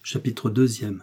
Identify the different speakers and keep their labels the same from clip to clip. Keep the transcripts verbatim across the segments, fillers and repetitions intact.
Speaker 1: Chapitre deuxième.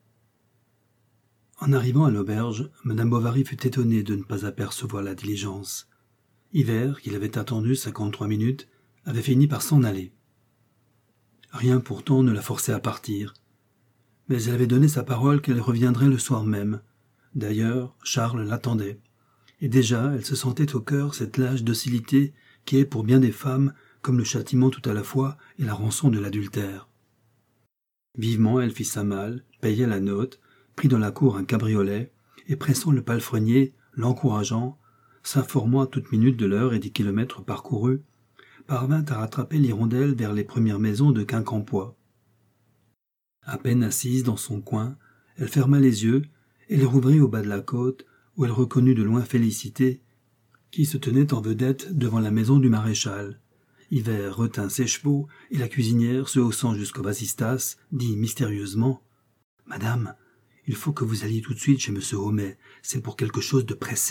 Speaker 1: En arrivant à l'auberge, madame Bovary fut étonnée de ne pas apercevoir la diligence. Hivert, qui l'avait attendu cinquante-trois minutes, avait fini par s'en aller. Rien pourtant ne la forçait à partir. Mais elle avait donné sa parole qu'elle reviendrait le soir même. D'ailleurs, Charles l'attendait. Et déjà, elle se sentait au cœur cette lâche docilité qui est pour bien des femmes comme le châtiment tout à la fois et la rançon de l'adultère. Vivement, elle fit sa malle, paya la note, prit dans la cour un cabriolet, et pressant le palefrenier, l'encourageant, s'informant à toute minute de l'heure et des kilomètres parcourus, parvint à rattraper l'hirondelle vers les premières maisons de Quincampoix. À peine assise dans son coin, elle ferma les yeux et les rouvrit au bas de la côte, où elle reconnut de loin Félicité, qui se tenait en vedette devant la maison du maréchal. Hivert retint ses chevaux, et la cuisinière, se haussant jusqu'au vasistas, dit mystérieusement « Madame, il faut que vous alliez tout de suite chez monsieur Homais, c'est pour quelque chose de pressé. »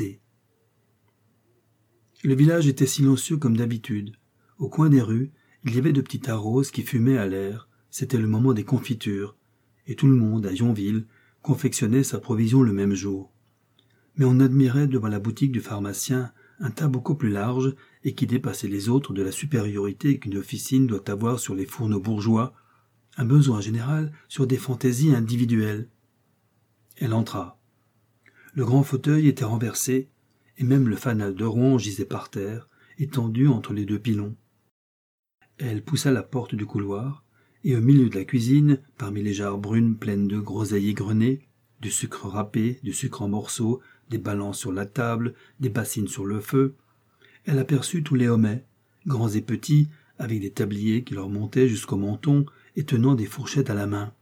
Speaker 1: Le village était silencieux comme d'habitude. Au coin des rues, il y avait de petits tas roses qui fumaient à l'air, c'était le moment des confitures, et tout le monde, à Yonville, confectionnait sa provision le même jour. Mais on admirait devant la boutique du pharmacien un tas beaucoup plus large et qui dépassait les autres de la supériorité qu'une officine doit avoir sur les fourneaux bourgeois, un besoin général sur des fantaisies individuelles. Elle entra. Le grand fauteuil était renversé, et même le fanal de Rouen gisait par terre, étendu entre les deux pilons. Elle poussa la porte du couloir, et au milieu de la cuisine, parmi les jarres brunes pleines de groseilles égrenées, du sucre râpé, du sucre en morceaux, des balances sur la table, des bassines sur le feu, elle aperçut tous les Homais, grands et petits, avec des tabliers qui leur montaient jusqu'au menton et tenant des fourchettes à la main.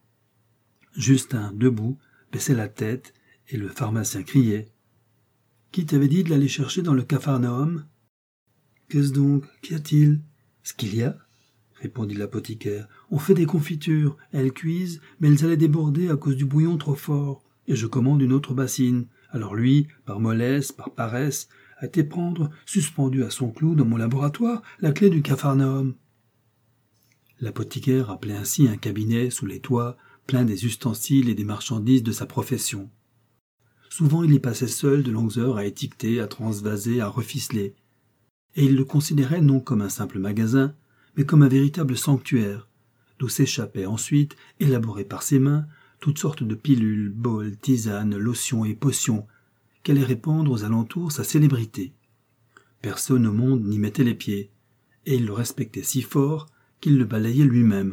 Speaker 1: Justin, debout, baissait la tête, et le pharmacien criait. « Qui t'avait dit de l'aller chercher dans le Capharnaüm ?»« Qu'est-ce donc? Qu'y a-t-il ?»« Ce qu'il y a ?» répondit l'apothicaire. « On fait des confitures, elles cuisent, mais elles allaient déborder à cause du bouillon trop fort, et je commande une autre bassine. Alors lui, par mollesse, par paresse, a été prendre, suspendu à son clou dans mon laboratoire, la clé du Capharnaüm. » L'apothicaire appelait ainsi un cabinet sous les toits, plein des ustensiles et des marchandises de sa profession. Souvent il y passait seul de longues heures à étiqueter, à transvaser, à reficeler. Et il le considérait non comme un simple magasin, mais comme un véritable sanctuaire, d'où s'échappaient ensuite, élaborées par ses mains, toutes sortes de pilules, bols, tisanes, lotions et potions, qu'allait répandre aux alentours sa célébrité. Personne au monde n'y mettait les pieds, et il le respectait si fort qu'il le balayait lui-même.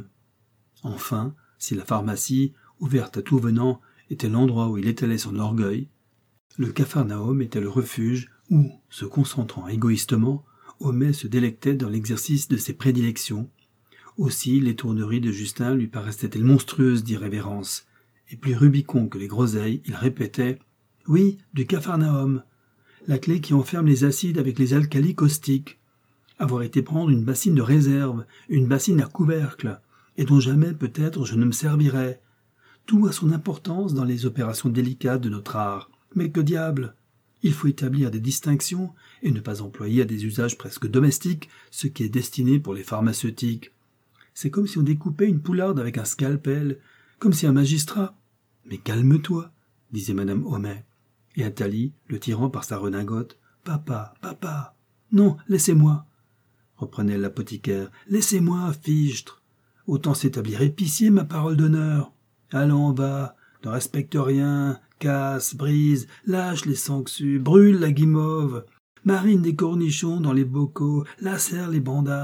Speaker 1: Enfin, si la pharmacie, ouverte à tout venant, était l'endroit où il étalait son orgueil, le Capharnaüm était le refuge où, se concentrant égoïstement, Homais se délectait dans l'exercice de ses prédilections. Aussi les tourneries de Justin lui paraissaient-elles monstrueuses d'irrévérence, et plus Rubicon que les groseilles, il répétait « Oui, du Capharnaüm, la clé qui enferme les acides avec les alcalis caustiques. Avoir été prendre une bassine de réserve, une bassine à couvercle, et dont jamais peut-être je ne me servirai. Tout a son importance dans les opérations délicates de notre art. Mais que diable! Il faut établir des distinctions et ne pas employer à des usages presque domestiques ce qui est destiné pour les pharmaceutiques. C'est comme si on découpait une poularde avec un scalpel, comme si un magistrat... Mais calme-toi, disait madame Homais. Et Athalie, le tirant par sa redingote, « Papa, papa, non, laissez-moi !» reprenait l'apothicaire. « Laissez-moi, fichtre. Autant s'établir épicier, ma parole d'honneur. Allons, va, ne respecte rien, casse, brise, lâche les sangsues, brûle la guimauve, marine des cornichons dans les bocaux, lacère les bandages. »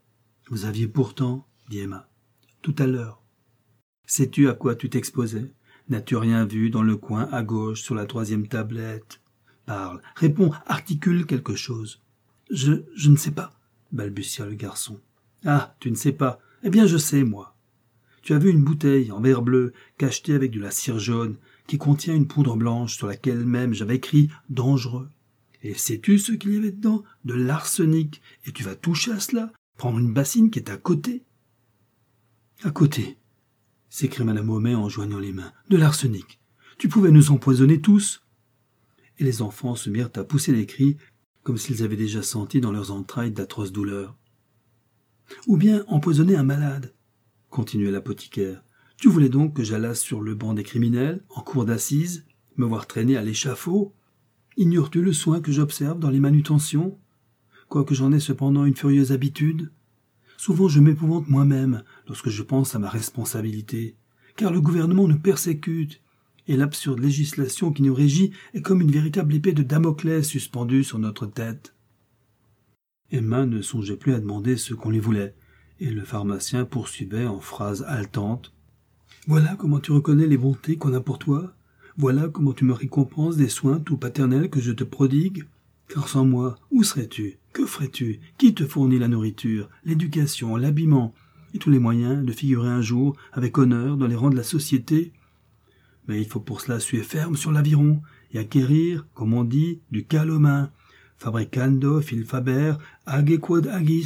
Speaker 1: « Vous aviez pourtant, dit Emma, tout à l'heure. Sais-tu à quoi tu t'exposais? N'as-tu rien vu dans le coin à gauche sur la troisième tablette? Parle, réponds, articule quelque chose. »« Je, je ne sais pas, » balbutia le garçon. « Ah, tu ne sais pas. Eh bien, je sais, moi. Tu as vu une bouteille en verre bleu, cachetée avec de la cire jaune, qui contient une poudre blanche sur laquelle même j'avais écrit « dangereux ». Et sais-tu ce qu'il y avait dedans? De l'arsenic. Et tu vas toucher à cela? Prendre une bassine qui est à côté? »« À côté ?» s'écria madame Homais en joignant les mains. « De l'arsenic. Tu pouvais nous empoisonner tous. » Et les enfants se mirent à pousser des cris, comme s'ils avaient déjà senti dans leurs entrailles d'atroces douleurs. « Ou bien empoisonner un malade, » continuait l'apothicaire. « Tu voulais donc que j'allasse sur le banc des criminels, en cour d'assises, me voir traîner à l'échafaud? Ignores-tu le soin que j'observe dans les manutentions? Quoique j'en ai cependant une furieuse habitude. Souvent je m'épouvante moi-même lorsque je pense à ma responsabilité, car le gouvernement nous persécute, et l'absurde législation qui nous régit est comme une véritable épée de Damoclès suspendue sur notre tête. Emma ne songeait plus à demander ce qu'on lui voulait, et le pharmacien poursuivait en phrases haletantes. « Voilà comment tu reconnais les bontés qu'on a pour toi. Voilà comment tu me récompenses des soins tout paternels que je te prodigue. Car sans moi, où serais-tu? Que ferais-tu? Qui te fournit la nourriture, l'éducation, l'habillement, et tous les moyens de figurer un jour avec honneur dans les rangs de la société? Mais il faut pour cela suer ferme sur l'aviron et acquérir, comme on dit, du cal aux mains. Fabricando fil faber age quod agis. »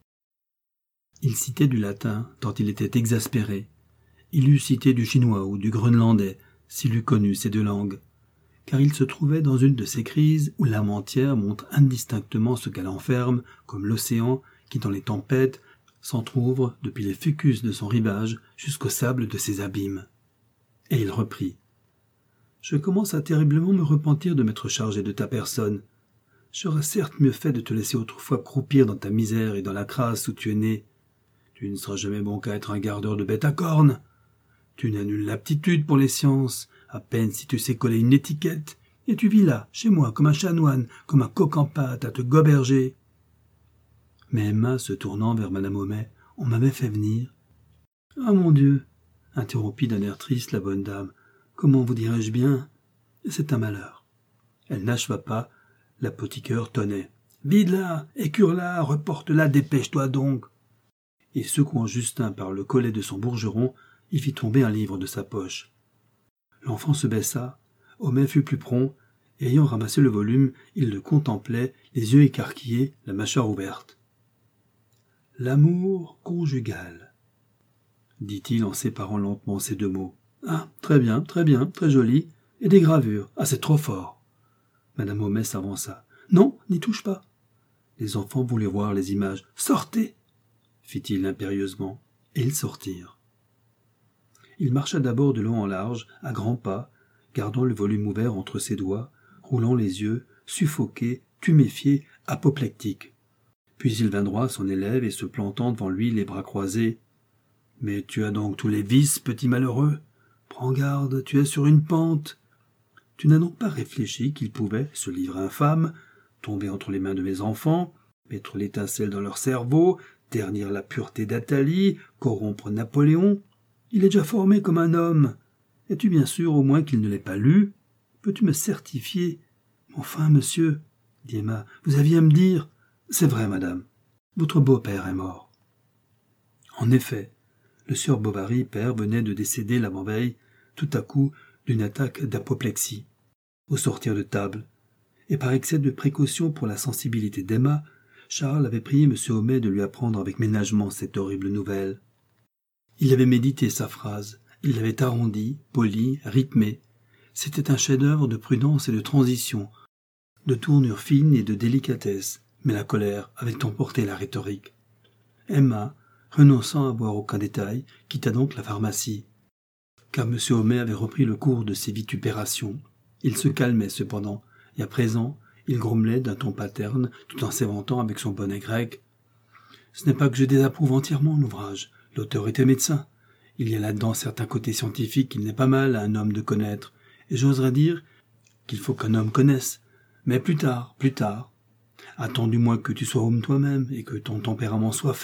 Speaker 1: Il citait du latin tant il était exaspéré. Il eût cité du chinois ou du groenlandais, s'il eût connu ces deux langues, car il se trouvait dans une de ces crises où l'âme entière montre indistinctement ce qu'elle enferme, comme l'océan qui, dans les tempêtes, s'entr'ouvre depuis les fucus de son rivage jusqu'au sable de ses abîmes. Et il reprit. « Je commence à terriblement me repentir de m'être chargé de ta personne. J'aurais certes mieux fait de te laisser autrefois croupir dans ta misère et dans la crasse où tu es né. Tu ne seras jamais bon qu'à être un gardeur de bêtes à cornes. Tu n'as nulle aptitude pour les sciences, à peine si tu sais coller une étiquette, et tu vis là, chez moi, comme un chanoine, comme un coq en pâte, à te goberger. » Mais Emma, se tournant vers madame Homais, « On m'avait fait venir. »« Ah, mon Dieu !» interrompit d'un air triste la bonne dame. « Comment vous dirais-je bien? C'est un malheur. » Elle n'acheva pas, l'apothicaire tonnait. « Vide-la, écure-la, reporte-la, dépêche-toi donc !» Et secouant Justin par le collet de son bourgeron, il fit tomber un livre de sa poche. L'enfant se baissa, Homais fut plus prompt, et ayant ramassé le volume, il le contemplait, les yeux écarquillés, la mâchoire ouverte. « L'amour conjugal », dit-il en séparant lentement ces deux mots. « Ah, très bien, très bien, très joli. Et des gravures. Ah, c'est trop fort. » Madame Homais s'avança. « Non, n'y touche pas. » Les enfants voulaient voir les images. « Sortez !» fit-il impérieusement, et ils sortirent. Il marcha d'abord de long en large, à grands pas, gardant le volume ouvert entre ses doigts, roulant les yeux, suffoqué, tuméfié, apoplectique. Puis il vint droit à son élève et se plantant devant lui les bras croisés. « Mais tu as donc tous les vices, petit malheureux. Prends garde, tu es sur une pente. Tu n'as donc pas réfléchi qu'il pouvait, ce livre infâme, tomber entre les mains de mes enfants, mettre l'étincelle dans leur cerveau, ternir la pureté d'Athalie, corrompre Napoléon. Il est déjà formé comme un homme. Es-tu bien sûr au moins qu'il ne l'ait pas lu? Peux-tu me certifier? Enfin, monsieur, dit Emma, vous aviez à me dire. C'est vrai, madame. Votre beau-père est mort. En effet, le sieur Bovary, père, venait de décéder l'avant-veille, tout à coup, d'une attaque d'apoplexie, au sortir de table. Et par excès de précaution pour la sensibilité d'Emma, Charles avait prié M. Homais de lui apprendre avec ménagement cette horrible nouvelle. Il avait médité sa phrase, il l'avait arrondie, polie, rythmée. C'était un chef-d'œuvre de prudence et de transition, de tournure fine et de délicatesse, mais la colère avait emporté la rhétorique. Emma, renonçant à voir aucun détail, quitta donc la pharmacie. Car M. Homais avait repris le cours de ses vitupérations. Il se calmait cependant, et à présent, il grommelait d'un ton paterne, tout en s'éventant avec son bonnet grec. « Ce n'est pas que je désapprouve entièrement l'ouvrage. L'auteur était médecin. Il y a là-dedans certains côtés scientifiques qu'il n'est pas mal à un homme de connaître, et j'oserais dire qu'il faut qu'un homme connaisse. Mais plus tard, plus tard. Attends du moins que tu sois homme toi-même, et que ton tempérament soit fait. »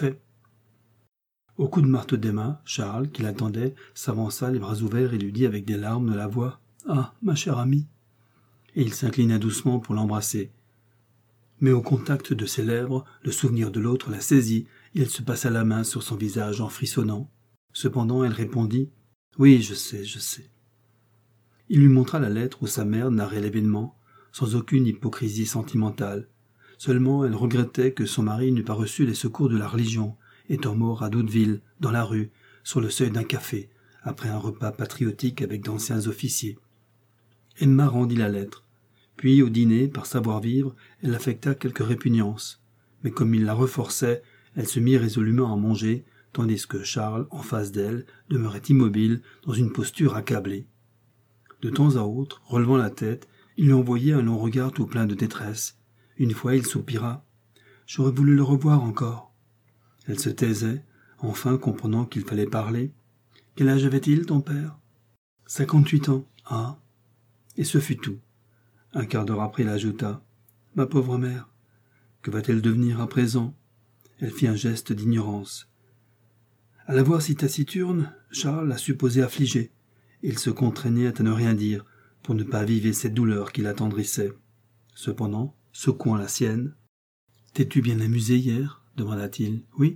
Speaker 1: Au coup de marteau d'Emma, Charles, qui l'attendait, s'avança les bras ouverts et lui dit avec des larmes de la voix « Ah, ma chère amie !» Et il s'inclina doucement pour l'embrasser. Mais au contact de ses lèvres, le souvenir de l'autre la saisit, et elle se passa la main sur son visage en frissonnant. Cependant, elle répondit « Oui, je sais, je sais. » Il lui montra la lettre où sa mère narrait l'événement, sans aucune hypocrisie sentimentale. Seulement, elle regrettait que son mari n'eût pas reçu les secours de la religion, étant mort à Douteville, dans la rue, sur le seuil d'un café, après un repas patriotique avec d'anciens officiers. Emma rendit la lettre. Puis, au dîner, par savoir-vivre, elle affecta quelque répugnance. Mais comme il la reforçait, elle se mit résolument à manger, tandis que Charles, en face d'elle, demeurait immobile dans une posture accablée. De temps à autre, relevant la tête, il lui envoyait un long regard tout plein de détresse. Une fois, il soupira. « J'aurais voulu le revoir encore. » Elle se taisait, enfin comprenant qu'il fallait parler. « Quel âge avait-il, ton père ?»« Cinquante-huit ans. »« Ah !» Et ce fut tout. Un quart d'heure après, il ajouta. « Ma pauvre mère, que va-t-elle devenir à présent ?» Elle fit un geste d'ignorance. À la voir si taciturne, Charles la supposait affligée. Il se contraignait à ne rien dire, pour ne pas aviver cette douleur qui l'attendrissait. Cependant, secouant la sienne, « T'es-tu bien amusé hier ?» demanda-t-il. « Oui. »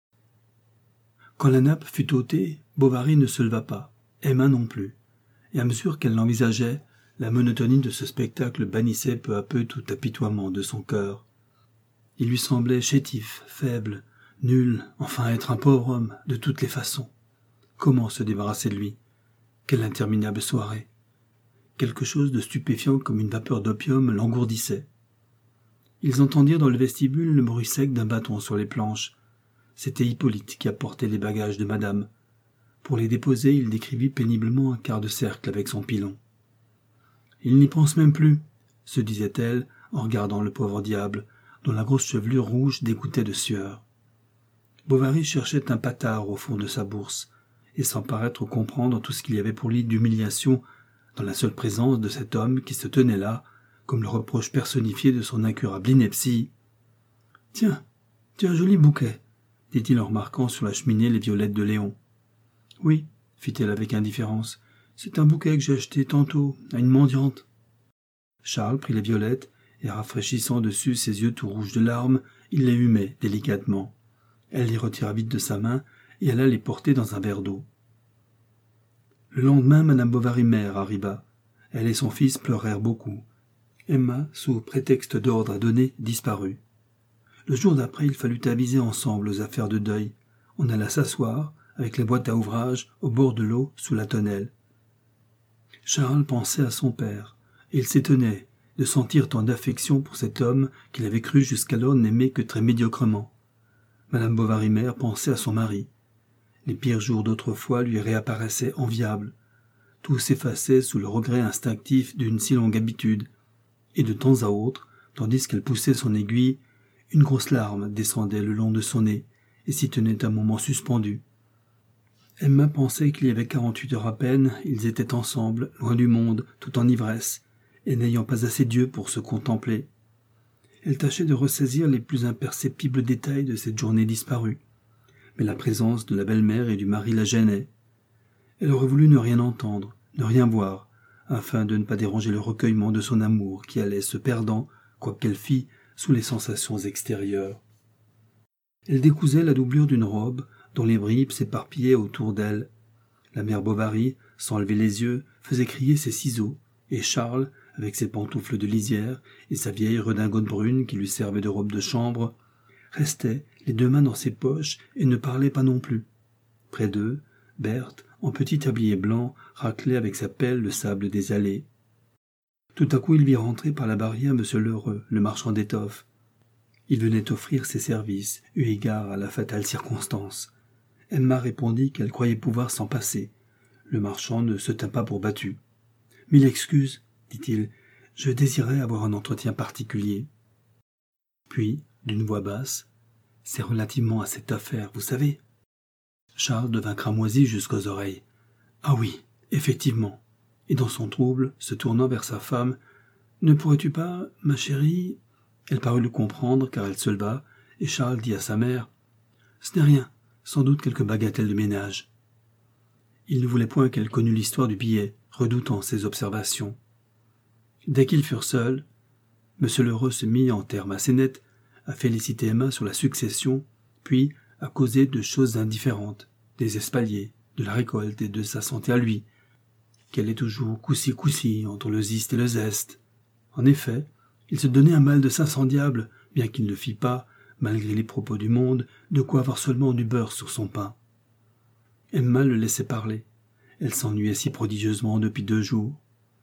Speaker 1: Quand la nappe fut ôtée, Bovary ne se leva pas, Emma non plus, et à mesure qu'elle l'envisageait, la monotonie de ce spectacle bannissait peu à peu tout apitoiement de son cœur. Il lui semblait chétif, faible, nul, enfin être un pauvre homme, de toutes les façons. Comment se débarrasser de lui? Quelle interminable soirée! Quelque chose de stupéfiant comme une vapeur d'opium l'engourdissait. Ils entendirent dans le vestibule le bruit sec d'un bâton sur les planches. C'était Hippolyte qui apportait les bagages de madame. Pour les déposer, il décrivit péniblement un quart de cercle avec son pilon. « Il n'y pense même plus, » se disait-elle en regardant le pauvre diable, dont la grosse chevelure rouge dégouttait de sueur. Bovary cherchait un patard au fond de sa bourse, et sans paraître comprendre tout ce qu'il y avait pour lui d'humiliation dans la seule présence de cet homme qui se tenait là, comme le reproche personnifié de son incurable ineptie. « Tiens, tu as un joli bouquet, » dit-il en remarquant sur la cheminée les violettes de Léon. « Oui, » fit-elle avec indifférence, « c'est un bouquet que j'ai acheté tantôt à une mendiante. » Charles prit les violettes, et rafraîchissant dessus ses yeux tout rouges de larmes, il les humait délicatement. Elle les retira vite de sa main, et alla les porter dans un verre d'eau. Le lendemain, madame Bovary mère arriva. Elle et son fils pleurèrent beaucoup. Emma, sous prétexte d'ordre à donner, disparut. Le jour d'après, il fallut aviser ensemble aux affaires de deuil. On alla s'asseoir, avec les boîtes à ouvrage, au bord de l'eau, sous la tonnelle. Charles pensait à son père, et il s'étonnait de sentir tant d'affection pour cet homme qu'il avait cru jusqu'alors n'aimer que très médiocrement. Madame Bovary mère pensait à son mari. Les pires jours d'autrefois lui réapparaissaient enviables. Tout s'effaçait sous le regret instinctif d'une si longue habitude, et de temps à autre, tandis qu'elle poussait son aiguille, une grosse larme descendait le long de son nez et s'y tenait un moment suspendu. Emma pensait qu'il y avait quarante-huit heures à peine, ils étaient ensemble, loin du monde, tout en ivresse, et n'ayant pas assez d'yeux pour se contempler. Elle tâchait de ressaisir les plus imperceptibles détails de cette journée disparue, mais la présence de la belle-mère et du mari la gênait. Elle aurait voulu ne rien entendre, ne rien voir, afin de ne pas déranger le recueillement de son amour qui allait se perdant, quoi qu'elle fît, sous les sensations extérieures. Elle décousait la doublure d'une robe, dont les bribes s'éparpillaient autour d'elle. La mère Bovary, sans lever les yeux, faisait crier ses ciseaux, et Charles, avec ses pantoufles de lisière et sa vieille redingote brune qui lui servait de robe de chambre, restait, les deux mains dans ses poches, et ne parlait pas non plus. Près d'eux, Berthe, en petit tablier blanc, raclait avec sa pelle le sable des allées. Tout à coup, il vit rentrer par la barrière Monsieur Lheureux, le marchand d'étoffes. Il venait offrir ses services, eu égard à la fatale circonstance. Emma répondit qu'elle croyait pouvoir s'en passer. Le marchand ne se tint pas pour battu. « Mille excuses, » dit-il, « je désirais avoir un entretien particulier. » Puis, d'une voix basse, « C'est relativement à cette affaire, vous savez. » Charles devint cramoisi jusqu'aux oreilles. « Ah oui, effectivement. » Et dans son trouble, se tournant vers sa femme, « Ne pourrais-tu pas, ma chérie ?» Elle parut le comprendre, car elle se leva, et Charles dit à sa mère, « Ce n'est rien, sans doute quelque bagatelle de ménage. » Il ne voulait point qu'elle connût l'histoire du billet, redoutant ses observations. Dès qu'ils furent seuls, M. Lheureux se mit en termes assez nets à féliciter Emma sur la succession, puis à causer de choses indifférentes, des espaliers, de la récolte et de sa santé à lui, qu'elle est toujours coussi-coussi entre le ziste et le zeste. En effet, il se donnait un mal de cinq cents diables, bien qu'il ne fît pas, malgré les propos du monde, de quoi avoir seulement du beurre sur son pain. Emma le laissait parler. Elle s'ennuyait si prodigieusement depuis deux jours.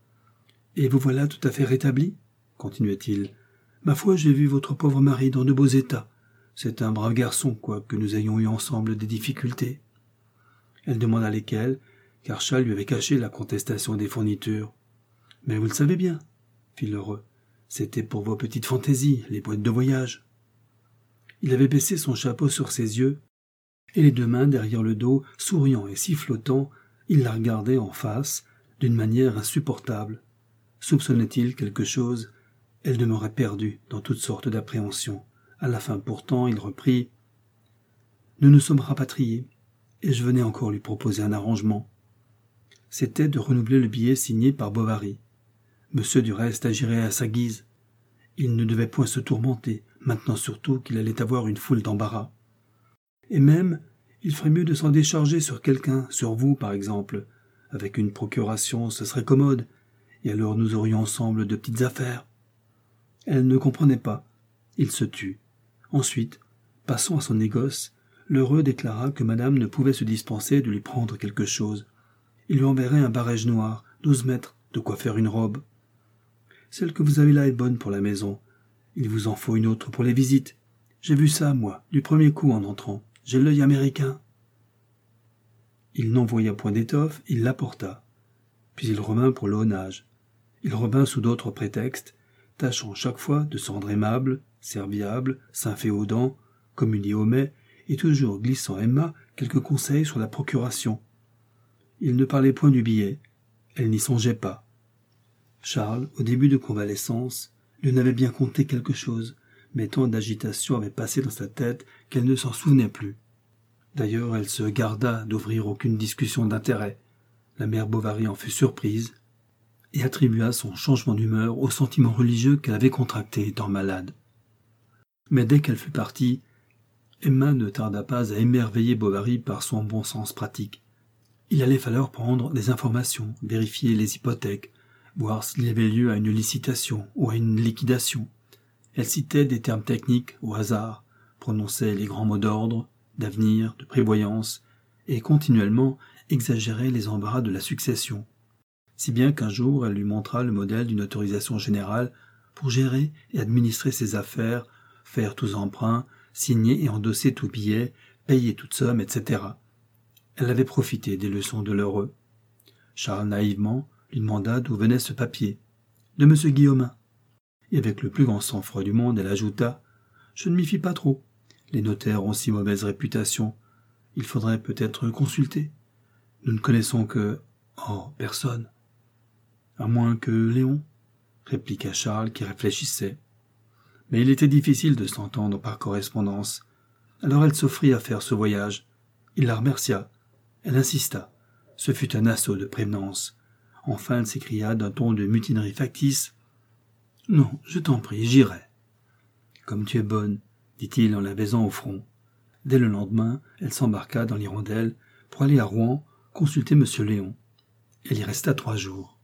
Speaker 1: « Et vous voilà tout à fait rétabli ?» continuait-il. « Ma foi, j'ai vu votre pauvre mari dans de beaux états. c'est un brave garçon, quoique nous ayons eu ensemble des difficultés. » Elle demanda lesquelles, car Charles lui avait caché la contestation des fournitures. « Mais vous le savez bien, » fit l'heureux, « c'était pour vos petites fantaisies, les boîtes de voyage. » Il avait baissé son chapeau sur ses yeux, et les deux mains derrière le dos, souriant et sifflotant, il la regardait en face, d'une manière insupportable. Soupçonnait-il quelque chose? Elle demeurait perdue dans toutes sortes d'appréhensions. À la fin pourtant, il reprit « Nous nous sommes rapatriés, et je venais encore lui proposer un arrangement. C'était de renouveler le billet signé par Bovary. Monsieur du reste agirait à sa guise. Il ne devait point se tourmenter, maintenant surtout qu'il allait avoir une foule d'embarras. Et même, il ferait mieux de s'en décharger sur quelqu'un, sur vous par exemple. Avec une procuration, ce serait commode, et alors nous aurions ensemble de petites affaires. » Elle ne comprenait pas. Il se tut. Ensuite, passant à son négoce, l'heureux déclara que madame ne pouvait se dispenser de lui prendre quelque chose. Il lui enverrait un barège noir, douze mètres, de quoi faire une robe. « Celle que vous avez là est bonne pour la maison. Il vous en faut une autre pour les visites. J'ai vu ça, moi, du premier coup en entrant. J'ai l'œil américain. » Il n'envoya point d'étoffe, il l'apporta. Puis il revint pour l'aunage. Il revint sous d'autres prétextes, tâchant chaque fois de se rendre aimable, serviable, s'inféodant, comme il dit Homais, et toujours glissant à Emma quelques conseils sur la procuration. Il ne parlait point du billet, elle n'y songeait pas. Charles, au début de convalescence, lui en avait bien conté quelque chose, mais tant d'agitation avait passé dans sa tête qu'elle ne s'en souvenait plus. D'ailleurs, elle se garda d'ouvrir aucune discussion d'intérêt. La mère Bovary en fut surprise et attribua son changement d'humeur au sentiment religieux qu'elle avait contracté étant malade. Mais dès qu'elle fut partie, Emma ne tarda pas à émerveiller Bovary par son bon sens pratique. Il allait falloir prendre des informations, vérifier les hypothèques, voir s'il y avait lieu à une licitation ou à une liquidation. Elle citait des termes techniques au hasard, prononçait les grands mots d'ordre, d'avenir, de prévoyance, et continuellement exagérait les embarras de la succession. Si bien qu'un jour elle lui montra le modèle d'une autorisation générale pour gérer et administrer ses affaires, faire tous emprunts, signer et endosser tout billet, payer toute somme, et cetera. Elle avait profité des leçons de l'heureux. Charles, naïvement, lui demanda d'où venait ce papier. « De monsieur Guillaumin. » Et avec le plus grand sang-froid du monde, elle ajouta « Je ne m'y fie pas trop. Les notaires ont si mauvaise réputation. Il faudrait peut-être consulter. Nous ne connaissons que... Oh, personne. »« À moins que Léon, » répliqua Charles qui réfléchissait. Mais il était difficile de s'entendre par correspondance. Alors elle s'offrit à faire ce voyage. Il la remercia. Elle insista. Ce fut un assaut de prévenance. Enfin elle s'écria d'un ton de mutinerie factice. « Non, je t'en prie, j'irai. »« Comme tu es bonne, » dit-il en la baisant au front. Dès le lendemain, elle s'embarqua dans l'hirondelle pour aller à Rouen consulter monsieur Léon. Elle y resta trois jours.